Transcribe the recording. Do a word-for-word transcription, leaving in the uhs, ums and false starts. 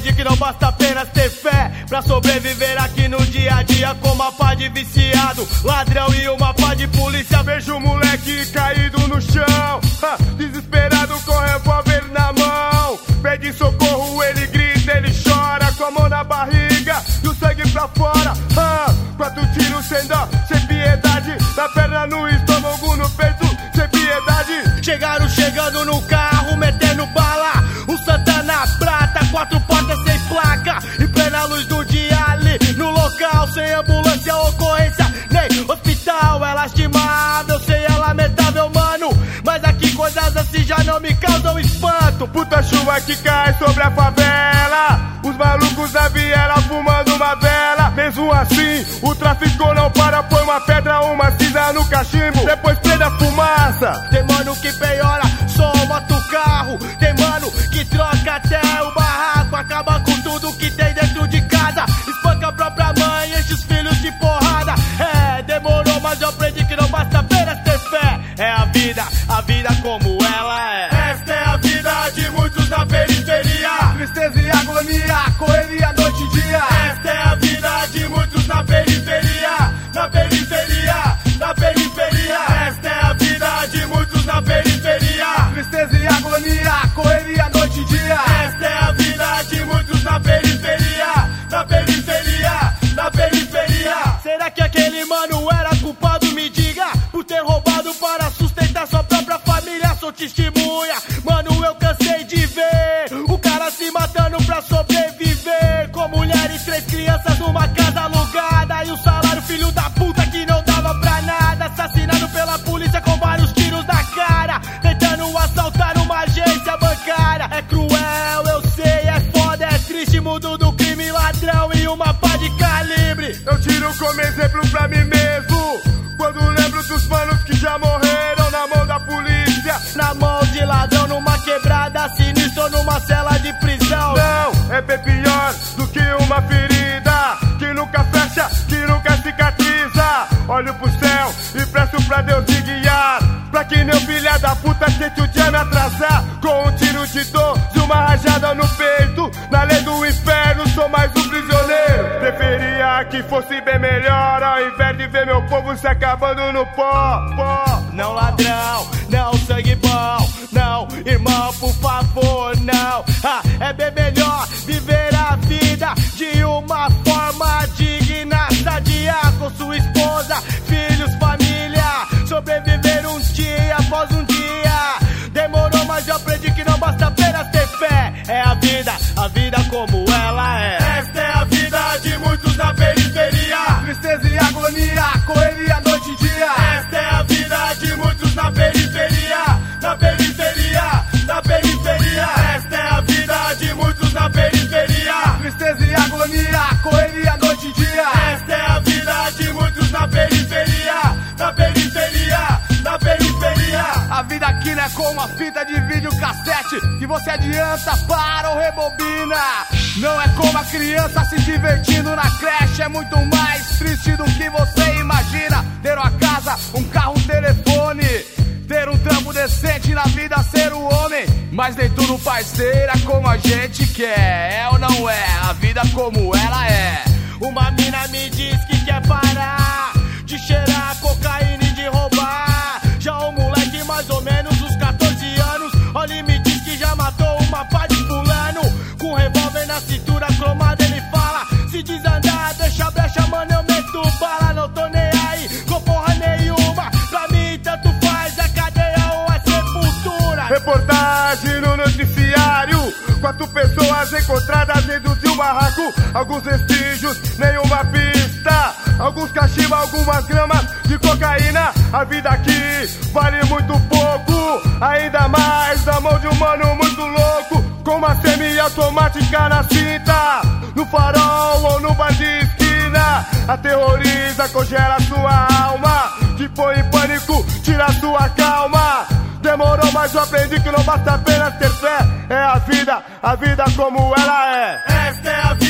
aprendi que não basta apenas ter fé pra sobreviver aqui no dia a dia com uma pá de viciado, ladrão e uma pá de polícia. Vejo o moleque caído no chão, ha, desesperado com revólver na mão. Pede socorro, ele grita, ele chora, com a mão na barriga e o sangue pra fora. Ha, quatro tiros sem dó, sem piedade, na perna, no estômago, no peito, sem piedade. Chegaram chegando no carro, metendo bala, o Santana prata, quatro portas sem placa, em plena luz do dia ali no local, sem ambulância, ocorrência, nem hospital. É lastimável, sei, é lamentável, mano, mas aqui coisas assim já não me causam espanto. Puta chuva que cai sobre a favela, os malucos da viela fumando uma vela. Mesmo assim, o tráfico não para, põe uma pedra, uma cinza no cachimbo, depois prende a fumaça. Tem mano que piora, só mata o carro, tem mano que troca até o barraco, acaba com tudo que tem dentro de casa, espanca a própria mãe, enche os filhos de porrada. É, demorou, mas eu aprendi que não basta apenas ter fé. É a vida, a vida como ela é. Esta é a vida de muitos na periferia, tristeza e agonia, correria noite e dia. Esta é a vida de muitos na periferia, na periferia, na periferia. Esta é a vida de muitos na periferia, tristeza e agonia, correria noite e dia. Esta é a vida de muitos na periferia, na periferia, na periferia. Será que aquele mano era culpado? Me diga, por ter roubado para sustentar sua própria família. Sou testemunha, mano, eu cansei de ver o cara se matando pra sobreviver, com mulher e três crianças numa casa alugada, e o salário filho da puta que não dava pra nada, assassinado pela polícia com vários tiros na cara, tentando assaltar uma agência bancária. É cruel, eu sei, é foda, é triste, mundo do crime, ladrão e uma pá de calibre. Eu tiro como exemplo pra mim mesmo, quando lembro dos manos que já morreram na mão da polícia, na mão de ladrão, numa quebrada sinistra, numa cela de prisão. Não, é bem pior do que uma ferida que nunca fecha, que nunca cicatriza. Olho pro céu e peço pra Deus me guiar, pra que nem filha da puta tente o dia me atrasar, com um tiro de doze e uma rajada no peito. Na lei do inferno sou mais um prisioneiro. Preferia que fosse bem melhor, ao invés de ver meu povo se acabando no pó, pó. Não ladrão, não sangue bom, não irmão, por favor, não. Ah, é bem melhor viver a vida de uma forma digna, sadia, com sua esposa, filhos, família, sobreviver um dia após um dia. Demorou, mas eu aprendi que não basta apenas ter fé. É a vida, a vida como ela é. Esta é a vida de muitos na periferia, tristeza e agonia, correria noite e dia. Esta é a vida de muitos na periferia, na periferia, na periferia. Esta é a vida de muitos na periferia, tristeza e agonia, correria noite e dia. Esta é a vida de muitos na periferia, na periferia, na periferia. A vida aqui não é como uma fita de videocassete que você adianta, para ou rebobina. Não é como a criança se divertindo na creche, é muito mais triste do que você imagina. Ter uma casa, um carro, um telefone, ter um trampo decente na vida, ser o homem. Mas nem tudo parceira como a gente quer. É ou não é? A vida como ela é. Uma mina me diz que quer parar de cheirar cocaína e de roubar. Já o moleque mais ou menos uns catorze anos, olha e me diz que já matou uma pá de fulano. Com revólver na cintura cromada ele fala, se desandar deixa brecha, mano, eu meto bala. Não tô nem aí com porra nenhuma, pra mim tanto faz a cadeia ou a sepultura. Reportagem no noticiário, quatro pessoas encontradas dentro de um barraco, alguns vestígios, nenhuma pista, alguns cachimbos, algumas gramas de cocaína. A vida aqui vale muito pouco, ainda mais na mão de um mano muito louco, com uma semi-automática na cinta, no farol ou no bar de esquina. Aterroriza, congela sua alma, te põe em pânico, tira sua calma. Demorou, mas eu aprendi que não basta apenas ter fé. É a vida, a vida como ela é. Esta é a vida.